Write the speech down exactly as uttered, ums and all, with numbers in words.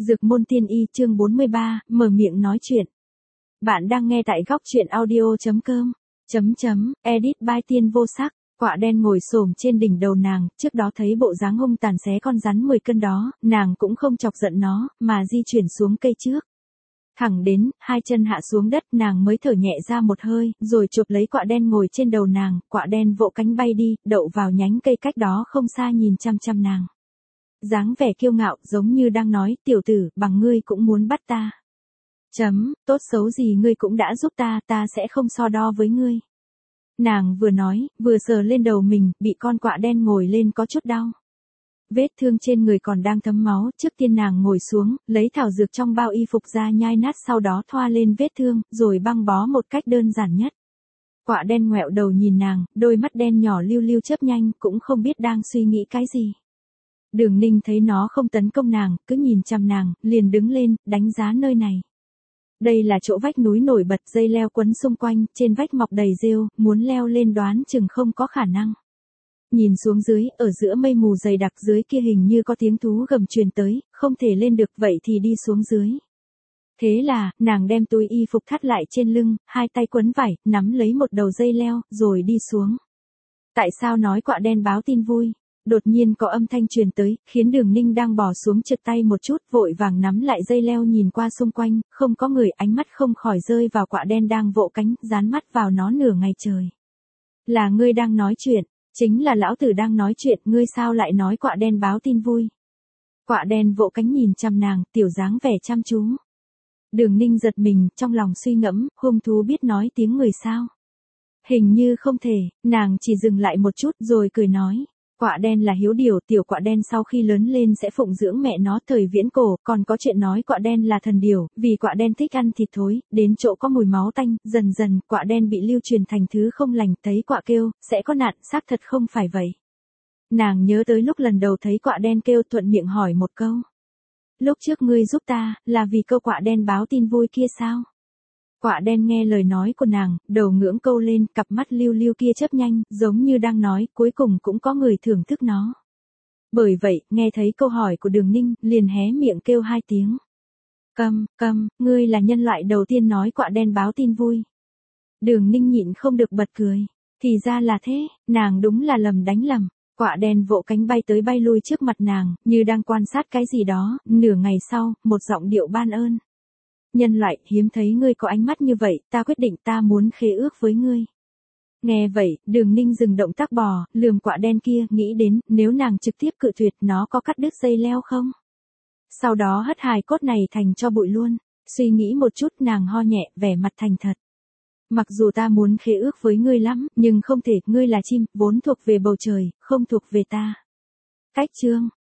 Dược môn tiên y chương bốn mươi ba, mở miệng nói chuyện. Bạn đang nghe tại góc truyện audio.com. Chấm chấm, edit by Tiên Vô Sắc. Quạ đen ngồi xổm trên đỉnh đầu nàng, trước đó thấy bộ dáng hung tàn xé con rắn mười cân đó, nàng cũng không chọc giận nó, mà di chuyển xuống cây trước. Thẳng đến, hai chân hạ xuống đất nàng mới thở nhẹ ra một hơi, rồi chụp lấy quạ đen ngồi trên đầu nàng, quạ đen vỗ cánh bay đi, đậu vào nhánh cây cách đó không xa nhìn chăm chăm nàng. Dáng vẻ kiêu ngạo giống như đang nói, tiểu tử, bằng ngươi cũng muốn bắt ta. Chấm, tốt xấu gì ngươi cũng đã giúp ta, ta sẽ không so đo với ngươi. Nàng vừa nói, vừa sờ lên đầu mình, bị con quạ đen ngồi lên có chút đau. Vết thương trên người còn đang thấm máu, trước tiên nàng ngồi xuống, lấy thảo dược trong bao y phục ra nhai nát sau đó thoa lên vết thương, rồi băng bó một cách đơn giản nhất. Quạ đen ngoẹo đầu nhìn nàng, đôi mắt đen nhỏ lưu lưu chớp nhanh, cũng không biết đang suy nghĩ cái gì. Đường Ninh thấy nó không tấn công nàng, cứ nhìn chằm nàng, liền đứng lên, đánh giá nơi này. Đây là chỗ vách núi nổi bật, dây leo quấn xung quanh, trên vách mọc đầy rêu, muốn leo lên đoán chừng không có khả năng. Nhìn xuống dưới, ở giữa mây mù dày đặc dưới kia hình như có tiếng thú gầm truyền tới, không thể lên được, vậy thì đi xuống dưới. Thế là, nàng đem túi y phục thắt lại trên lưng, hai tay quấn vải, nắm lấy một đầu dây leo, rồi đi xuống. Tại sao nói quạ đen báo tin vui? Đột nhiên có âm thanh truyền tới, khiến Đường Ninh đang bỏ xuống trượt tay một chút, vội vàng nắm lại dây leo nhìn qua xung quanh, không có người, ánh mắt không khỏi rơi vào quạ đen đang vỗ cánh, dán mắt vào nó nửa ngày trời. Là ngươi đang nói chuyện, chính là lão tử đang nói chuyện, ngươi sao lại nói quạ đen báo tin vui? Quạ đen vỗ cánh nhìn chăm nàng, tiểu dáng vẻ chăm chú. Đường Ninh giật mình, trong lòng suy ngẫm, hung thú biết nói tiếng người sao? Hình như không thể, nàng chỉ dừng lại một chút rồi cười nói. Quạ đen là hiếu điều, tiểu quạ đen sau khi lớn lên sẽ phụng dưỡng mẹ nó thời viễn cổ, còn có chuyện nói quạ đen là thần điều, vì quạ đen thích ăn thịt thối, đến chỗ có mùi máu tanh, dần dần, quạ đen bị lưu truyền thành thứ không lành, thấy quạ kêu, sẽ có nạn, xác thật không phải vậy. Nàng nhớ tới lúc lần đầu thấy quạ đen kêu, thuận miệng hỏi một câu. Lúc trước ngươi giúp ta, là vì câu quạ đen báo tin vui kia sao? Quạ đen nghe lời nói của nàng, đầu ngưỡng câu lên, cặp mắt lưu lưu kia chớp nhanh, giống như đang nói, cuối cùng cũng có người thưởng thức nó. Bởi vậy, nghe thấy câu hỏi của Đường Ninh, liền hé miệng kêu hai tiếng. Câm, câm, ngươi là nhân loại đầu tiên nói quạ đen báo tin vui. Đường Ninh nhịn không được bật cười. Thì ra là thế, nàng đúng là lầm đánh lầm. Quạ đen vỗ cánh bay tới bay lui trước mặt nàng, như đang quan sát cái gì đó, nửa ngày sau, một giọng điệu ban ơn. Nhân loại, hiếm thấy ngươi có ánh mắt như vậy, ta quyết định ta muốn khế ước với ngươi. Nghe vậy, Đường Ninh dừng động tác bò, lườm quạ đen kia, nghĩ đến, nếu nàng trực tiếp cự tuyệt nó có cắt đứt dây leo không? Sau đó hất hài cốt này thành cho bụi luôn. Suy nghĩ một chút nàng ho nhẹ, vẻ mặt thành thật. Mặc dù ta muốn khế ước với ngươi lắm, nhưng không thể, ngươi là chim, vốn thuộc về bầu trời, không thuộc về ta. Cách chương.